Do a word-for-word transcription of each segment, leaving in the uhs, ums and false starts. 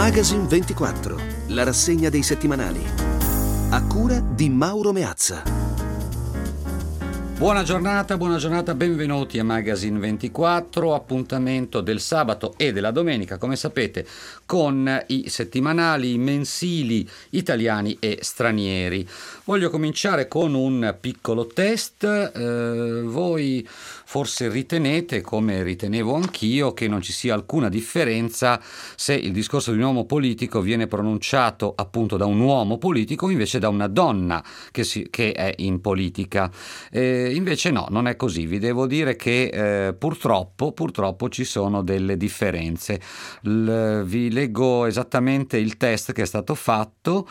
Magazine ventiquattro, la rassegna dei settimanali. A cura di Mauro Meazza. Buona giornata, buona giornata, benvenuti a Magazine ventiquattro, appuntamento del sabato e della domenica, come sapete, con i settimanali mensili italiani e stranieri. Voglio cominciare con un piccolo test. Eh, voi forse ritenete, come ritenevo anch'io, che non ci sia alcuna differenza se il discorso di un uomo politico viene pronunciato appunto da un uomo politico o invece da una donna che, si, che è in politica. Eh, Invece no, non è così. Vi devo dire che eh, purtroppo, purtroppo ci sono delle differenze. L- vi leggo esattamente il test che è stato fatto.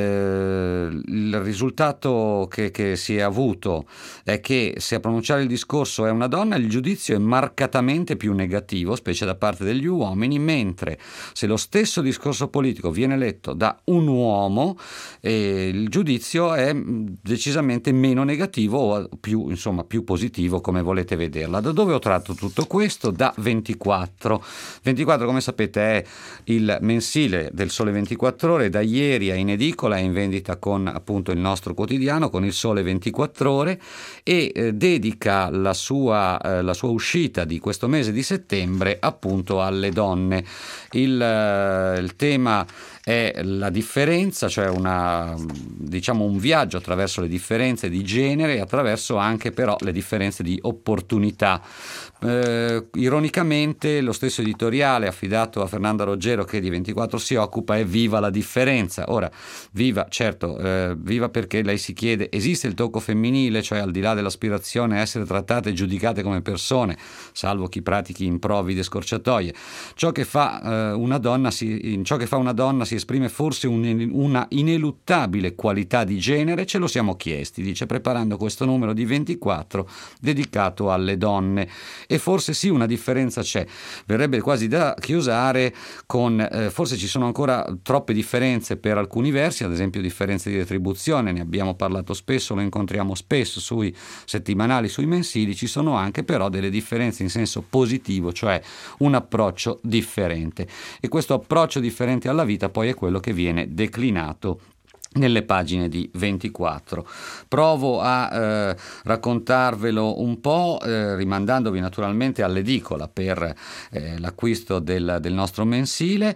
Eh, il risultato che, che si è avuto è che se a pronunciare il discorso è una donna, il giudizio è marcatamente più negativo, specie da parte degli uomini, mentre se lo stesso discorso politico viene letto da un uomo, eh, il giudizio è decisamente meno negativo o più insomma più positivo, come volete vederla. Da dove ho tratto tutto questo? Da ventiquattro. ventiquattro, come sapete, è il mensile del Sole ventiquattro Ore. Da ieri è in edicola, è in vendita con appunto il nostro quotidiano, con il Sole ventiquattro Ore, e eh, dedica la sua, eh, la sua uscita di questo mese di settembre appunto alle donne. Il, eh, il tema è la differenza, cioè una, diciamo un viaggio attraverso le differenze di genere e attraverso anche però le differenze di opportunità. Eh, ironicamente lo stesso editoriale affidato a Fernanda Roggero, che di ventiquattro si occupa, è Viva la differenza. Ora, viva, certo, eh, viva perché lei si chiede: esiste il tocco femminile, cioè al di là dell'aspirazione a essere trattate e giudicate come persone, salvo chi pratichi improvvide scorciatoie? Ciò che fa eh, una donna si, in ciò che fa una donna si esprime forse un, una ineluttabile qualità di genere? Ce lo siamo chiesti, dice, preparando questo numero di ventiquattro dedicato alle donne. E forse sì, una differenza c'è, verrebbe quasi da chiusare con eh, forse ci sono ancora troppe differenze per alcuni versi, ad esempio differenze di retribuzione, ne abbiamo parlato spesso, lo incontriamo spesso sui settimanali, sui mensili. Ci sono anche però delle differenze in senso positivo, cioè un approccio differente, e questo approccio differente alla vita poi è quello che viene declinato nelle pagine di ventiquattro. Provo a eh, raccontarvelo un po', eh, rimandandovi naturalmente all'edicola per eh, l'acquisto del, del nostro mensile,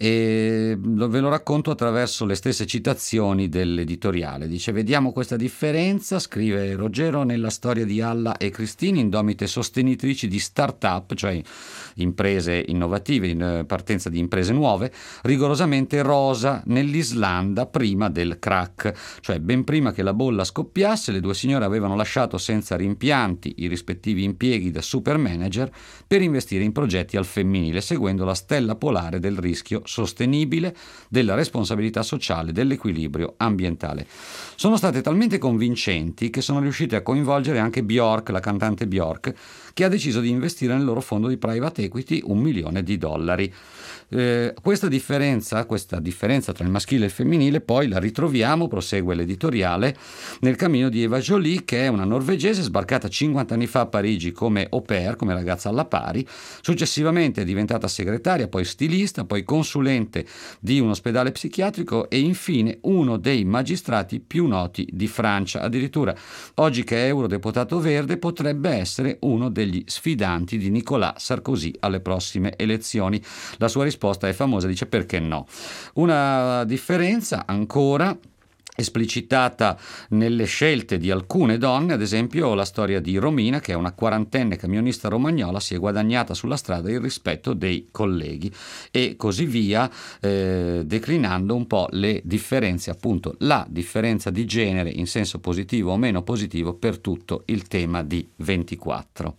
e lo, ve lo racconto attraverso le stesse citazioni dell'editoriale. Dice: vediamo questa differenza, scrive Roggero, nella storia di Alla e Cristine, indomite sostenitrici di start-up, cioè imprese innovative, in partenza di imprese nuove, rigorosamente rosa nell'Islanda prima del crack, cioè ben prima che la bolla scoppiasse. Le due signore avevano lasciato senza rimpianti i rispettivi impieghi da super manager per investire in progetti al femminile, seguendo la stella polare del rischio sostenibile, della responsabilità sociale, dell'equilibrio ambientale. Sono state talmente convincenti che sono riuscite a coinvolgere anche Bjork, la cantante Bjork, che ha deciso di investire nel loro fondo di private equity un milione di dollari. Eh, questa differenza, questa differenza tra il maschile e il femminile poi la ritroviamo, prosegue l'editoriale, nel cammino di Eva Jolie, che è una norvegese sbarcata cinquanta anni fa a Parigi come au pair, come ragazza alla pari. Successivamente è diventata segretaria, poi stilista, poi consulente di un ospedale psichiatrico e infine uno dei magistrati più noti di Francia. Addirittura oggi, che è eurodeputato verde, potrebbe essere uno degli sfidanti di Nicolas Sarkozy alle prossime elezioni. La sua risposta è famosa, dice: perché no? Una differenza ancora esplicitata nelle scelte di alcune donne, ad esempio la storia di Romina, che è una quarantenne camionista romagnola, si è guadagnata sulla strada il rispetto dei colleghi, e così via, eh, declinando un po' le differenze, appunto la differenza di genere in senso positivo o meno positivo per tutto il tema di ventiquattro.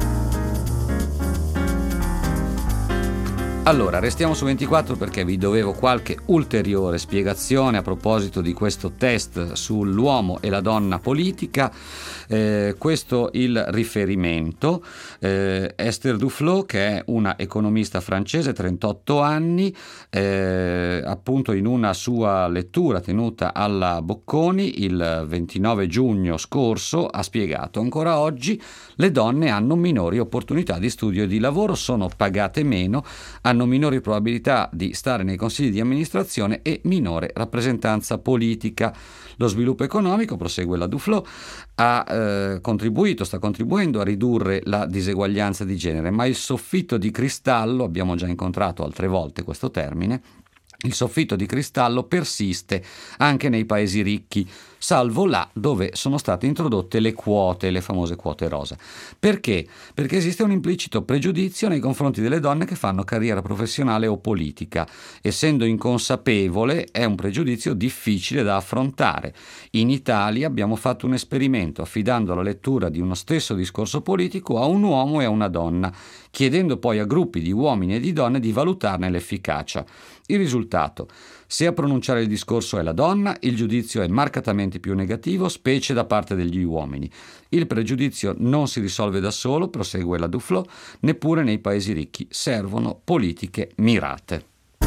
Allora, restiamo su ventiquattro perché vi dovevo qualche ulteriore spiegazione a proposito di questo test sull'uomo e la donna politica. Eh, questo il riferimento. Eh, Esther Duflo, che è una economista francese, trentotto anni, eh, appunto in una sua lettura tenuta alla Bocconi il ventinove giugno scorso, ha spiegato: ancora oggi le donne hanno minori opportunità di studio e di lavoro, sono pagate meno, hanno hanno minori probabilità di stare nei consigli di amministrazione e minore rappresentanza politica. Lo sviluppo economico, prosegue la Duflo, ha eh, contribuito, sta contribuendo a ridurre la diseguaglianza di genere, ma il soffitto di cristallo, abbiamo già incontrato altre volte questo termine, il soffitto di cristallo persiste anche nei paesi ricchi, salvo là dove sono state introdotte le quote, le famose quote rosa. Perché? Perché esiste un implicito pregiudizio nei confronti delle donne che fanno carriera professionale o politica. Essendo inconsapevole, è un pregiudizio difficile da affrontare. In Italia abbiamo fatto un esperimento affidando la lettura di uno stesso discorso politico a un uomo e a una donna, chiedendo poi a gruppi di uomini e di donne di valutarne l'efficacia. Il risultato: se a pronunciare il discorso è la donna, il giudizio è marcatamente più negativo, specie da parte degli uomini. Il pregiudizio non si risolve da solo, prosegue la Duflo, neppure nei paesi ricchi. Servono politiche mirate.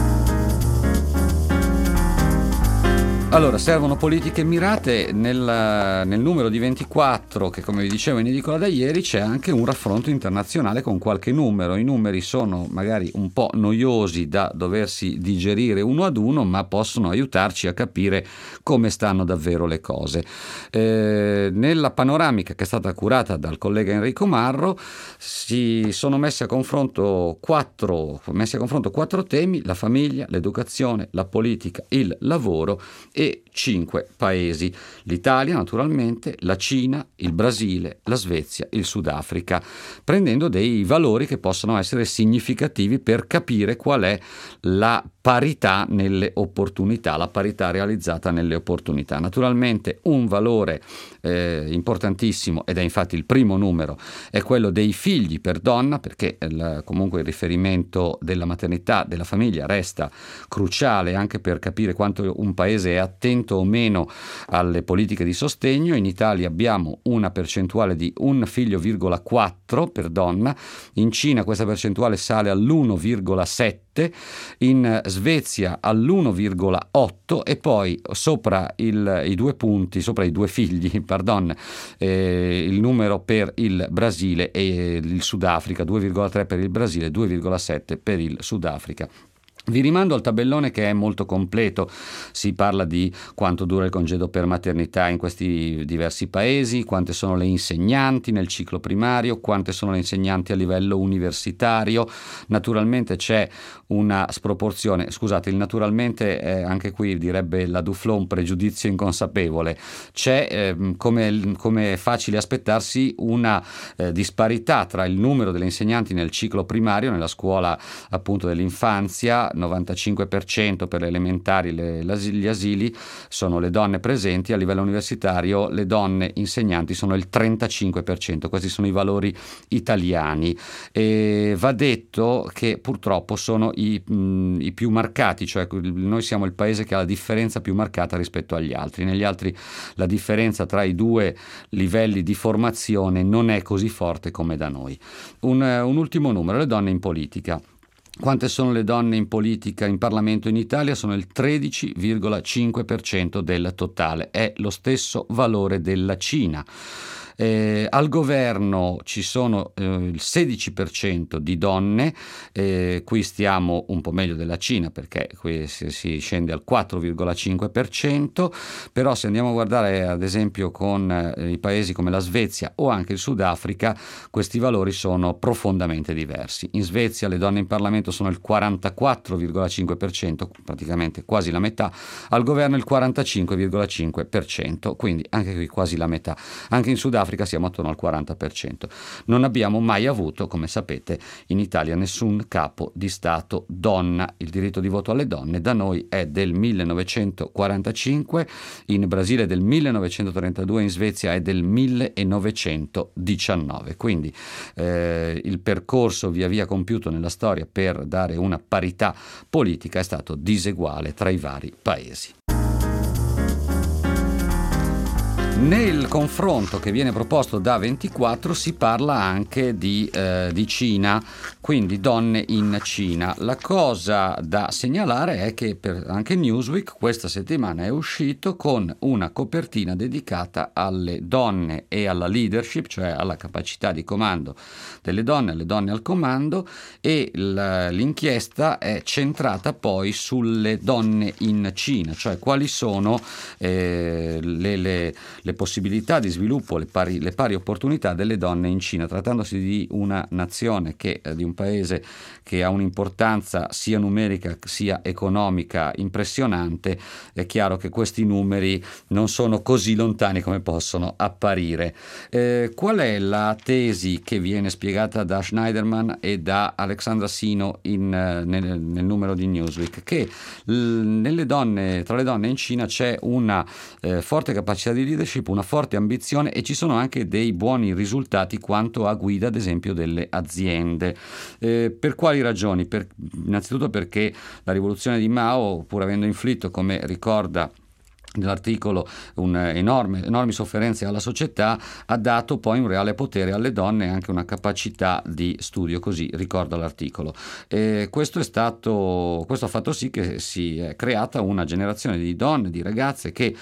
Allora, servono politiche mirate. Nel, nel numero di ventiquattro, che come vi dicevo in edicola da ieri, c'è anche un raffronto internazionale con qualche numero. I numeri sono magari un po' noiosi da doversi digerire uno ad uno, ma possono aiutarci a capire come stanno davvero le cose. Eh, nella panoramica che è stata curata dal collega Enrico Marro si sono messi a confronto quattro, messi a confronto quattro temi: la famiglia, l'educazione, la politica, il lavoro e cinque paesi: l'Italia naturalmente, la Cina, il Brasile, la Svezia, il Sudafrica, prendendo dei valori che possono essere significativi per capire qual è la parità nelle opportunità, la parità realizzata nelle opportunità. Naturalmente un valore eh, importantissimo, ed è infatti il primo numero, è quello dei figli per donna, perché il, comunque il riferimento della maternità, della famiglia resta cruciale anche per capire quanto un paese è attento o meno alle politiche di sostegno. In Italia abbiamo una percentuale di un figlio virgola quattro per donna, in Cina questa percentuale sale all'uno virgola sette, in Svezia all'uno virgola otto e poi sopra il, i due punti, sopra i due figli, pardon, eh, il numero per il Brasile e il Sudafrica, due virgola tre per il Brasile, due virgola sette per il Sudafrica. Vi rimando al tabellone che è molto completo, si parla di quanto dura il congedo per maternità in questi diversi paesi, quante sono le insegnanti nel ciclo primario, quante sono le insegnanti a livello universitario. Naturalmente c'è una sproporzione, scusate, il naturalmente eh, anche qui direbbe la Duflo un pregiudizio inconsapevole, c'è eh, come, come è facile aspettarsi una eh, disparità tra il numero delle insegnanti nel ciclo primario, nella scuola appunto dell'infanzia, novantacinque per cento per le elementari, le, gli asili sono le donne presenti, a livello universitario le donne insegnanti sono il trentacinque per cento, questi sono i valori italiani. E va detto che purtroppo sono i, mh, i più marcati, cioè noi siamo il paese che ha la differenza più marcata rispetto agli altri. Negli altri la differenza tra i due livelli di formazione non è così forte come da noi. Un, un ultimo numero: le donne in politica. Quante sono le donne in politica, in Parlamento in Italia? Sono il tredici virgola cinque per cento del totale, è lo stesso valore della Cina. Eh, al governo ci sono eh, il sedici per cento di donne, eh, qui stiamo un po' meglio della Cina perché qui si, si scende al quattro virgola cinque per cento, però se andiamo a guardare ad esempio con eh, i paesi come la Svezia o anche il Sudafrica, questi valori sono profondamente diversi. In Svezia le donne in Parlamento sono il quarantaquattro virgola cinque per cento, praticamente quasi la metà, al governo il quarantacinque virgola cinque per cento, quindi anche qui quasi la metà. Anche in Sudafrica siamo attorno al quaranta per cento. Non abbiamo mai avuto, come sapete, in Italia nessun capo di Stato donna. Il diritto di voto alle donne da noi è del millenovecentoquarantacinque, in Brasile del millenovecentotrentadue, in Svezia è del millenovecentodiciannove. Quindi eh, il percorso via via compiuto nella storia per dare una parità politica è stato diseguale tra i vari paesi. Nel confronto che viene proposto da ventiquattro si parla anche di, eh, di Cina, quindi donne in Cina. La cosa da segnalare è che per anche Newsweek questa settimana è uscito con una copertina dedicata alle donne e alla leadership, cioè alla capacità di comando delle donne, alle donne al comando, e l'inchiesta è centrata poi sulle donne in Cina, cioè quali sono eh, le, le, le possibilità di sviluppo, le pari, le pari opportunità delle donne in Cina, trattandosi di una nazione che, di un paese che ha un'importanza sia numerica sia economica impressionante. È chiaro che questi numeri non sono così lontani come possono apparire. Eh, qual è la tesi che viene spiegata da Schneiderman e da Alexandra Sino in, nel, nel numero di Newsweek? Che l, nelle donne, tra le donne in Cina c'è una eh, forte capacità di leadership, una forte ambizione, e ci sono anche dei buoni risultati quanto a guida, ad esempio, delle aziende. Eh, per quali ragioni? Per, innanzitutto perché la rivoluzione di Mao, pur avendo inflitto, come ricorda nell'articolo, un enorme, enormi sofferenze alla società, ha dato poi un reale potere alle donne e anche una capacità di studio, così ricorda l'articolo. E questo è stato, questo ha fatto sì che si è creata una generazione di donne, di ragazze che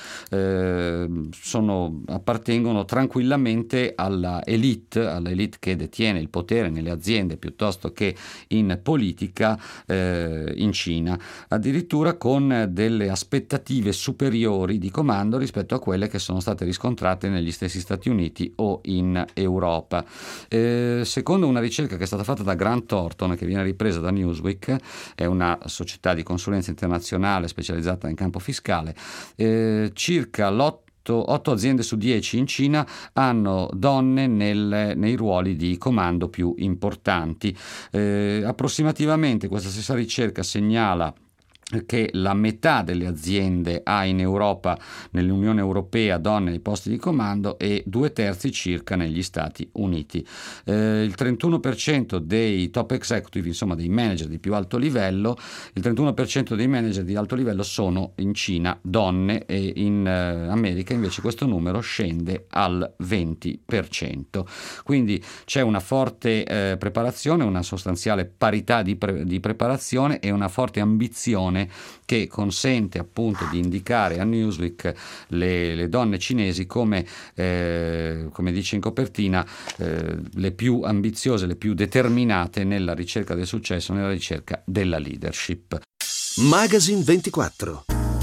eh, sono, appartengono tranquillamente alla elite, alla elite che detiene il potere nelle aziende piuttosto che in politica eh, in Cina, addirittura con delle aspettative superiori di comando rispetto a quelle che sono state riscontrate negli stessi Stati Uniti o in Europa. Eh, secondo una ricerca che è stata fatta da Grant Thornton, che viene ripresa da Newsweek, è una società di consulenza internazionale specializzata in campo fiscale, eh, circa l'otto otto aziende su dieci in Cina hanno donne nel, nei ruoli di comando più importanti. Eh, approssimativamente questa stessa ricerca segnala che la metà delle aziende ha in Europa, nell'Unione Europea, donne ai posti di comando e due terzi circa negli Stati Uniti. Eh, il trentuno per cento dei top executive, insomma dei manager di più alto livello, il trentuno per cento dei manager di alto livello sono in Cina donne, e in eh, America invece questo numero scende al venti per cento. Quindi c'è una forte eh, preparazione, una sostanziale parità di, pre- di preparazione e una forte ambizione che consente appunto di indicare a Newsweek le, le donne cinesi come, eh, come dice in copertina, eh, le più ambiziose, le più determinate nella ricerca del successo, nella ricerca della leadership. Magazine ventiquattro.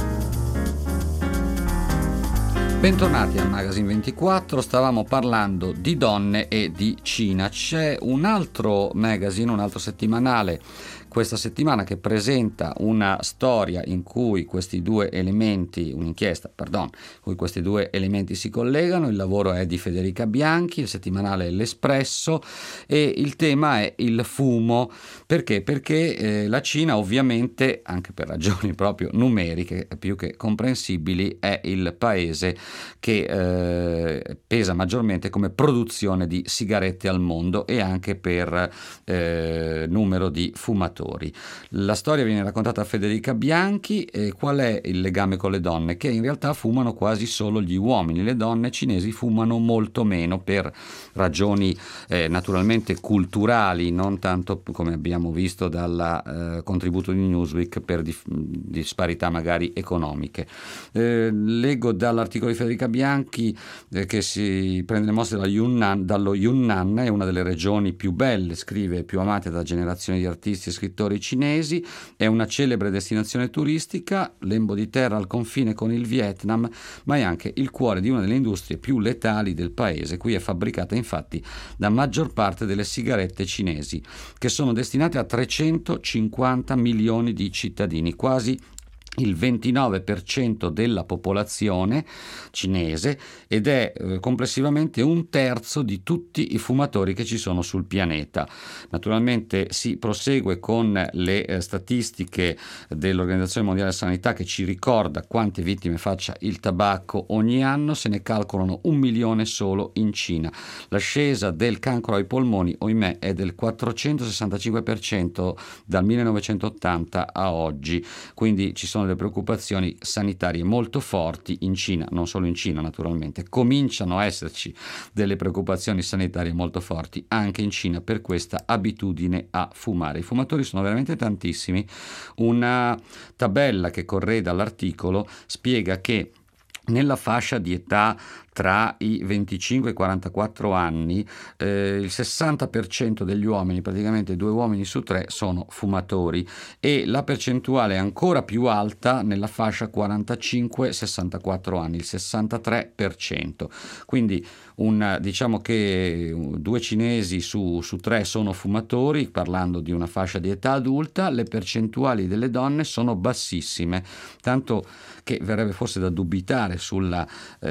Bentornati al Magazine ventiquattro, stavamo parlando di donne e di Cina. C'è un altro magazine, un altro settimanale questa settimana che presenta una storia in cui questi due elementi, un'inchiesta, pardon, in cui questi due elementi si collegano. Il lavoro è di Federica Bianchi, il settimanale è L'Espresso, e il tema è il fumo. Perché? Perché eh, la Cina, ovviamente, anche per ragioni proprio numeriche più che comprensibili, è il paese che eh, pesa maggiormente come produzione di sigarette al mondo e anche per eh, numero di fumatori. La storia viene raccontata a Federica Bianchi. E qual è il legame con le donne? Che in realtà fumano quasi solo gli uomini, le donne cinesi fumano molto meno per ragioni eh, naturalmente culturali, non tanto come abbiamo visto dal eh, contributo di Newsweek per dif- disparità magari economiche. Eh, leggo dall'articolo di Federica Bianchi eh, che si prende le mosse dallo Yunnan, dallo Yunnan, è una delle regioni più belle, scrive, più amate da generazioni di artisti e scrittori cinesi, è una celebre destinazione turistica, lembo di terra al confine con il Vietnam, ma è anche il cuore di una delle industrie più letali del paese. Qui è fabbricata infatti la maggior parte delle sigarette cinesi, che sono destinate a trecentocinquanta milioni di cittadini, quasi il ventinove per cento della popolazione cinese, ed è eh, complessivamente un terzo di tutti i fumatori che ci sono sul pianeta. Naturalmente si prosegue con le eh, statistiche dell'Organizzazione Mondiale della Sanità, che ci ricorda quante vittime faccia il tabacco ogni anno. Se ne calcolano un milione solo in Cina. L'ascesa del cancro ai polmoni, ohimè, è del quattrocentosessantacinque per cento dal millenovecentottanta a oggi, quindi ci sono delle preoccupazioni sanitarie molto forti in Cina, non solo in Cina naturalmente, cominciano a esserci delle preoccupazioni sanitarie molto forti anche in Cina per questa abitudine a fumare. I fumatori sono veramente tantissimi. Una tabella che correda l'articolo spiega che nella fascia di età tra i venticinque e i quarantaquattro anni eh, il sessanta per cento degli uomini, praticamente due uomini su tre, sono fumatori, e la percentuale è ancora più alta nella fascia quarantacinque sessantaquattro anni, il sessantatré per cento. Quindi un, diciamo che due cinesi su, su tre sono fumatori, parlando di una fascia di età adulta. Le percentuali delle donne sono bassissime, tanto che verrebbe forse da dubitare sulla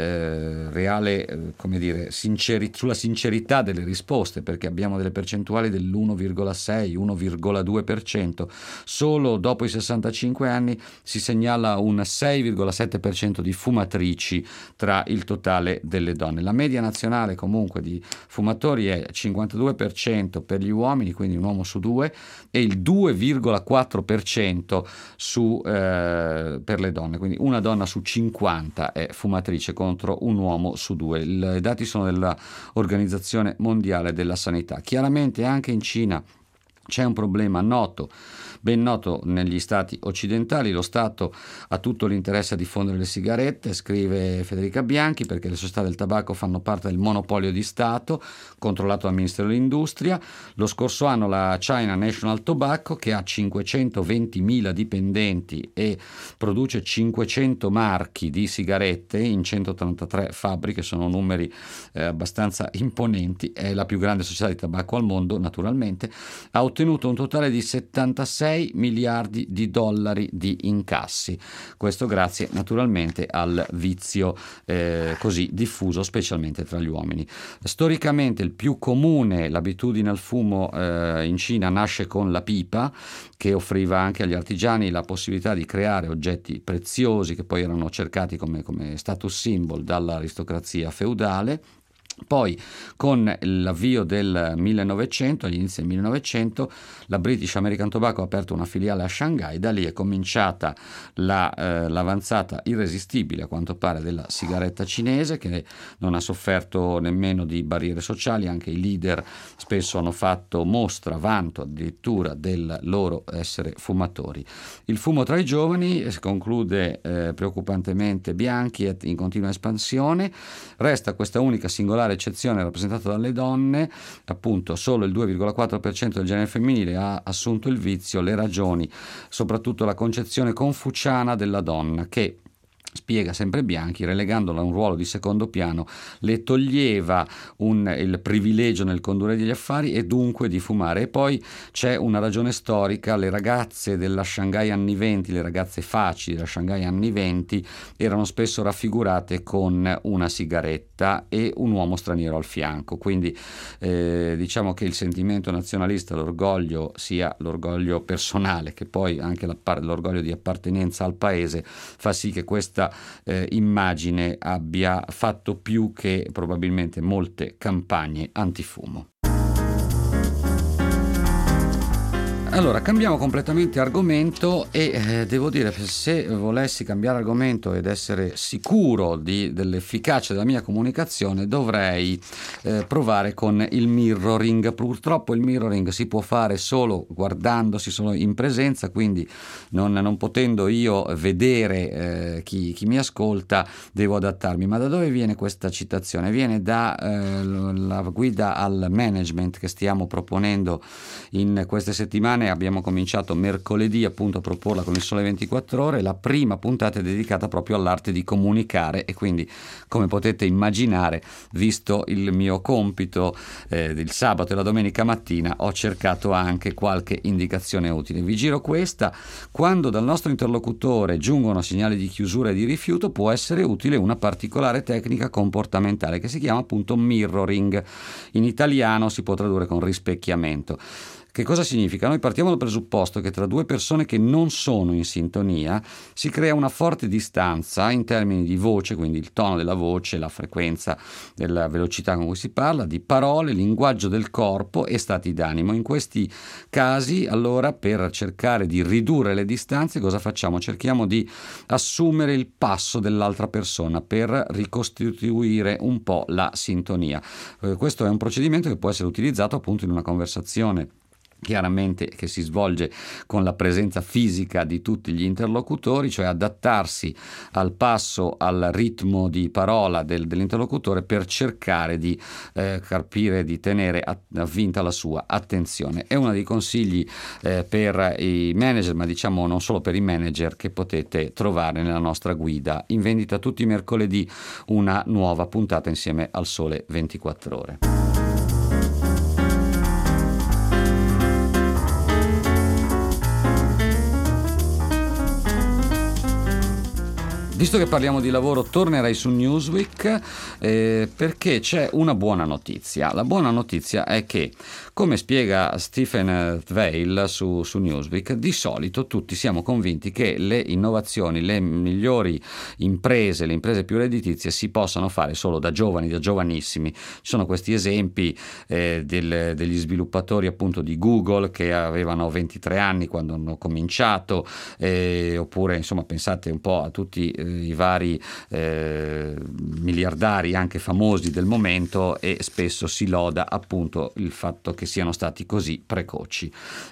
eh, reale, eh, come dire, sinceri- sulla sincerità delle risposte, perché abbiamo delle percentuali dell'uno virgola sei uno virgola due per cento. Solo dopo i sessantacinque anni si segnala un sei virgola sette per cento di fumatrici tra il totale delle donne. La media nazionale comunque di fumatori è cinquantadue per cento per gli uomini, quindi un uomo su due, e il due virgola quattro per cento su, eh, per le donne, quindi una donna su cinquanta è fumatrice contro un uomo su due. I dati sono dell'Organizzazione Mondiale della Sanità. Chiaramente anche in Cina c'è un problema noto, ben noto negli stati occidentali. Lo Stato ha tutto l'interesse a diffondere le sigarette, scrive Federica Bianchi, perché le società del tabacco fanno parte del monopolio di Stato controllato dal Ministero dell'Industria. Lo scorso anno la China National Tobacco, che ha cinquecentoventimila dipendenti e produce cinquecento marchi di sigarette in centotrentatré fabbriche, sono numeri eh, abbastanza imponenti, è la più grande società di tabacco al mondo naturalmente, ha ottenuto un totale di settantasei miliardi di dollari di incassi. Questo grazie naturalmente al vizio eh, così diffuso specialmente tra gli uomini. Storicamente il più comune, l'abitudine al fumo eh, in Cina nasce con la pipa, che offriva anche agli artigiani la possibilità di creare oggetti preziosi che poi erano cercati come, come status symbol dall'aristocrazia feudale. Poi con l'avvio del millenovecento, agli inizi del millenovecento, la British American Tobacco ha aperto una filiale a Shanghai. Da lì è cominciata la, eh, l'avanzata irresistibile, a quanto pare, della sigaretta cinese, che non ha sofferto nemmeno di barriere sociali. Anche i leader spesso hanno fatto mostra, vanto addirittura del loro essere fumatori. Il fumo tra i giovani, si conclude eh, preoccupantemente Bianchi, è in continua espansione. Resta questa unica singolare eccezione rappresentata dalle donne, appunto solo il due virgola quattro per cento del genere femminile ha assunto il vizio. Le ragioni, soprattutto la concezione confuciana della donna, che, spiega sempre Bianchi, relegandola a un ruolo di secondo piano, le toglieva un, il privilegio nel condurre degli affari e dunque di fumare. E poi c'è una ragione storica: le ragazze della Shanghai anni venti, le ragazze facili della Shanghai anni venti, erano spesso raffigurate con una sigaretta e un uomo straniero al fianco. Quindi eh, diciamo che il sentimento nazionalista, l'orgoglio, sia l'orgoglio personale che poi anche l'orgoglio di appartenenza al paese, fa sì che questa Eh, immagine abbia fatto più che probabilmente molte campagne antifumo. Allora, cambiamo completamente argomento e eh, devo dire, se volessi cambiare argomento ed essere sicuro di, dell'efficacia della mia comunicazione, dovrei eh, provare con il mirroring. Purtroppo il mirroring si può fare solo guardandosi, solo in presenza, quindi non, non potendo io vedere eh, chi, chi mi ascolta, devo adattarmi. Ma da dove viene questa citazione? Viene da eh, la guida al management che stiamo proponendo in queste settimane. Abbiamo cominciato mercoledì appunto a proporla con il Sole ventiquattro Ore. La prima puntata è dedicata proprio all'arte di comunicare e quindi, come potete immaginare, visto il mio compito eh, del sabato e la domenica mattina, ho cercato anche qualche indicazione utile. Vi giro questa: quando dal nostro interlocutore giungono segnali di chiusura e di rifiuto, può essere utile una particolare tecnica comportamentale che si chiama appunto mirroring. In italiano si può tradurre con rispecchiamento. Che cosa significa? Noi partiamo dal presupposto che tra due persone che non sono in sintonia si crea una forte distanza in termini di voce, quindi il tono della voce, la frequenza, della velocità con cui si parla, di parole, linguaggio del corpo e stati d'animo. In questi casi, allora, per cercare di ridurre le distanze, cosa facciamo? Cerchiamo di assumere il passo dell'altra persona per ricostituire un po' la sintonia. Eh, questo è un procedimento che può essere utilizzato appunto in una conversazione, chiaramente, che si svolge con la presenza fisica di tutti gli interlocutori, cioè adattarsi al passo, al ritmo di parola del, dell'interlocutore per cercare di eh, carpire, di tenere avvinta la sua attenzione. È uno dei consigli eh, per i manager, ma diciamo non solo per i manager, che potete trovare nella nostra guida in vendita tutti i mercoledì, una nuova puntata insieme al Sole ventiquattro Ore. Visto che parliamo di lavoro, tornerai su Newsweek eh, perché c'è una buona notizia. La buona notizia è che, come spiega Stephen Zweil su, su Newsweek, di solito tutti siamo convinti che le innovazioni, le migliori imprese, le imprese più redditizie si possano fare solo da giovani, da giovanissimi. Ci sono questi esempi eh, del, degli sviluppatori appunto di Google che avevano ventitré anni quando hanno cominciato, eh, oppure insomma pensate un po' a tutti eh, i vari eh, miliardari anche famosi del momento, e spesso si loda appunto il fatto che siano stati così precoci.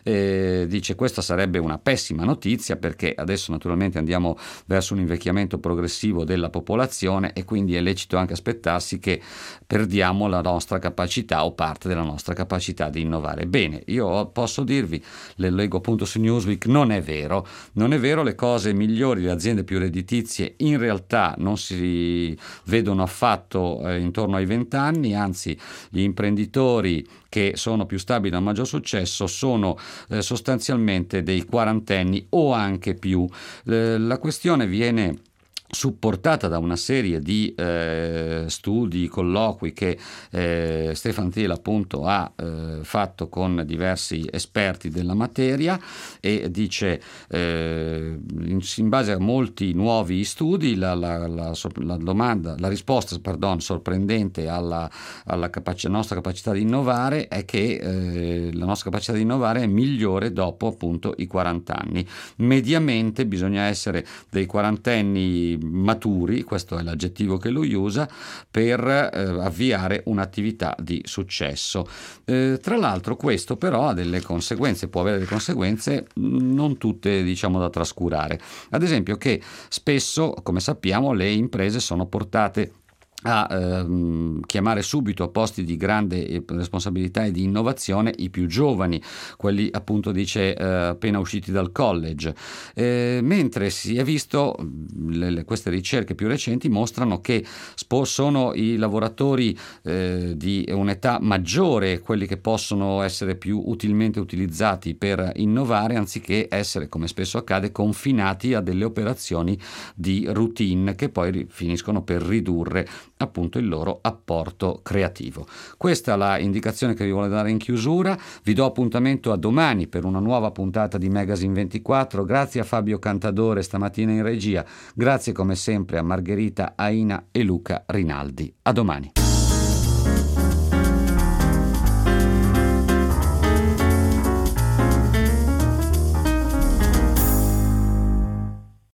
Eh, dice questa sarebbe una pessima notizia perché adesso naturalmente andiamo verso un invecchiamento progressivo della popolazione e quindi è lecito anche aspettarsi che perdiamo la nostra capacità o parte della nostra capacità di innovare. Bene, io posso dirvi, le leggo appunto su Newsweek, non è vero, non è vero, le cose migliori, le aziende più redditizie in realtà non si vedono affatto eh, intorno ai vent'anni, anzi gli imprenditori che sono più stabili e hanno maggior successo sono eh, sostanzialmente dei quarantenni o anche più. Eh, la questione viene supportata da una serie di eh, studi, colloqui che eh, Stefan Thiel appunto ha eh, fatto con diversi esperti della materia, e dice eh, in, in base a molti nuovi studi la, la, la, la domanda, la risposta pardon, sorprendente alla, alla capac- nostra capacità di innovare è che eh, la nostra capacità di innovare è migliore dopo appunto i quaranta anni. Mediamente bisogna essere dei quarantenni maturi, questo è l'aggettivo che lui usa, per eh, avviare un'attività di successo. Eh, tra l'altro questo però ha delle conseguenze, può avere delle conseguenze non tutte diciamo da trascurare. Ad esempio che spesso, come sappiamo, le imprese sono portate a ehm, chiamare subito a posti di grande responsabilità e di innovazione i più giovani, quelli appunto dice eh, appena usciti dal college, eh, mentre si è visto le, le, queste ricerche più recenti mostrano che spo- sono i lavoratori eh, di un'età maggiore quelli che possono essere più utilmente utilizzati per innovare, anziché essere, come spesso accade, confinati a delle operazioni di routine che poi finiscono per ridurre appunto il loro apporto creativo. Questa è la indicazione che vi voglio dare in chiusura. Vi do appuntamento a domani per una nuova puntata di Magazine ventiquattro. Grazie a Fabio Cantadore stamattina in regia, grazie come sempre a Margherita Aina e Luca Rinaldi. A domani.